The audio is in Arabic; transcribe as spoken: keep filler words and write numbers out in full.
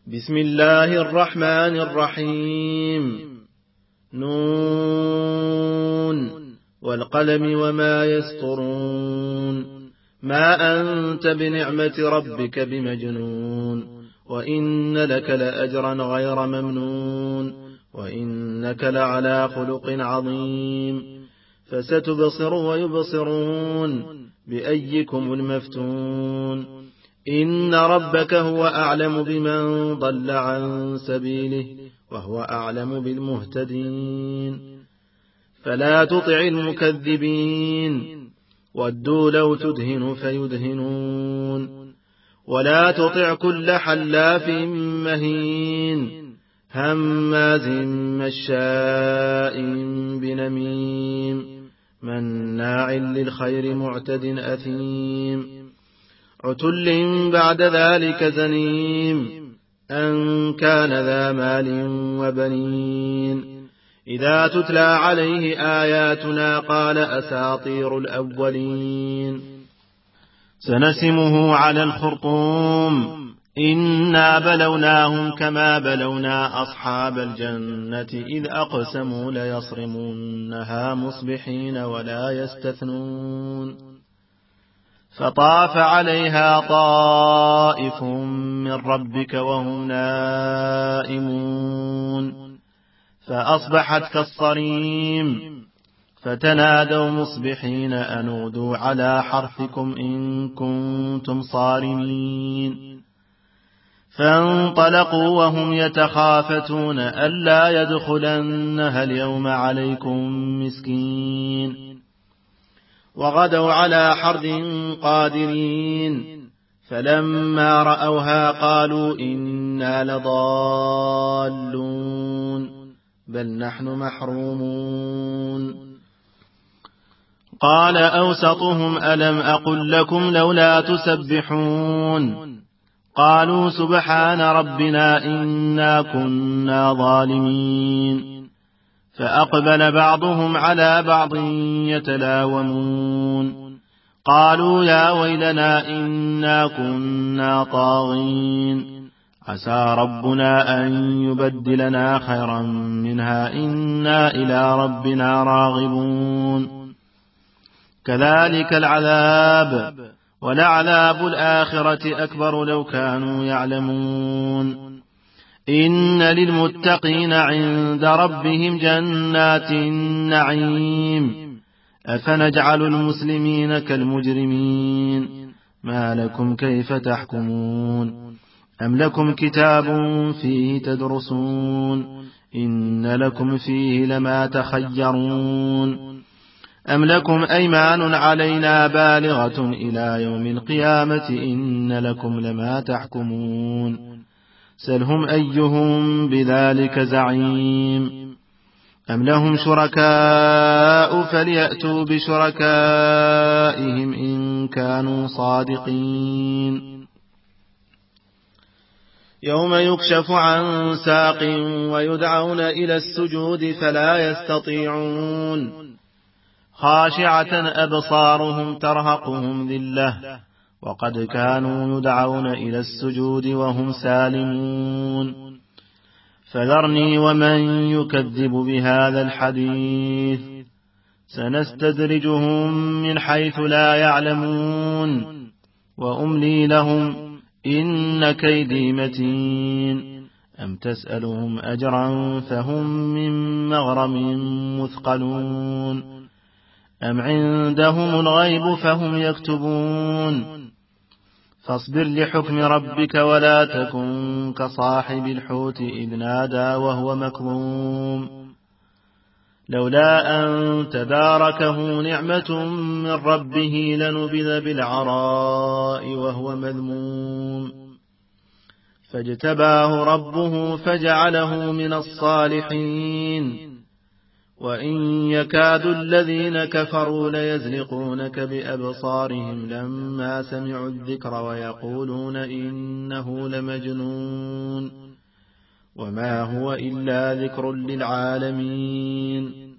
بسم الله الرحمن الرحيم. نون والقلم وما يسطرون. ما أنت بنعمة ربك بمجنون، وإن لك لأجرا غير ممنون، وإنك لعلى خلق عظيم. فستبصر ويبصرون بأيكم المفتون. إن ربك هو أعلم بمن ضل عن سبيله وهو أعلم بالمهتدين. فلا تطع المكذبين، ودوا لو تدهن فيدهنون. ولا تطع كل حلاف مهين، هماز مشاء بنميم، مناع للخير معتد أثيم، عتل بعد ذلك زنيم، أن كان ذا مال وبنين. إذا تتلى عليه آياتنا قال أساطير الأولين. سنسمه على الخرطوم. إنا بلوناهم كما بلونا أصحاب الجنة إذ أقسموا ليصرمونها مصبحين ولا يستثنون. فطاف عليها طائف من ربك وهم نائمون، فأصبحت كالصريم. فتنادوا مصبحين أن اغدوا على حرثكم إن كنتم صارمين. فانطلقوا وهم يتخافتون ألا يدخلنها اليوم عليكم مسكين. وغدوا على حرد قادرين. فلما رأوها قالوا إنا لضالون بل نحن محرومون. قال أوسطهم ألم أقل لكم لولا تسبحون؟ قالوا سبحان ربنا إنا كنا ظالمين. فأقبل بعضهم على بعض يتلاومون. قالوا يا ويلنا إنا كنا طاغين، عسى ربنا أن يبدلنا خيرا منها إنا إلى ربنا راغبون. كذلك العذاب، ولعذاب الآخرة أكبر لو كانوا يعلمون. إن للمتقين عند ربهم جنات النعيم. أفنجعل المسلمين كالمجرمين؟ ما لكم كيف تحكمون؟ أم لكم كتاب فيه تدرسون؟ إن لكم فيه لما تخيرون. أم لكم أيمان علينا بالغة إلى يوم القيامة إن لكم لما تحكمون. سلهم أيهم بذلك زعيم. أم لهم شركاء فليأتوا بشركائهم إن كانوا صادقين. يوم يكشف عن ساق ويدعون إلى السجود فلا يستطيعون. خاشعة أبصارهم ترهقهم ذلة وقد كانوا يدعون إلى السجود وهم سالمون. فذرني ومن يكذب بهذا الحديث سنستدرجهم من حيث لا يعلمون وأملي لهم إن كيدي متين. أم تسألهم أجرا فهم من مغرم مثقلون أم عندهم الغيب فهم يكتبون. فاصبر لحكم ربك ولا تكن كصاحب الحوت إذ نادى وهو مكظوم لولا أن تداركه نعمة من ربه لنبذ بالعراء وهو مذموم فاجتباه ربه فجعله من الصالحين. وإن يكاد الذين كفروا ليزلقونك بأبصارهم لما سمعوا الذكر ويقولون إنه لمجنون وما هو إلا ذكر للعالمين.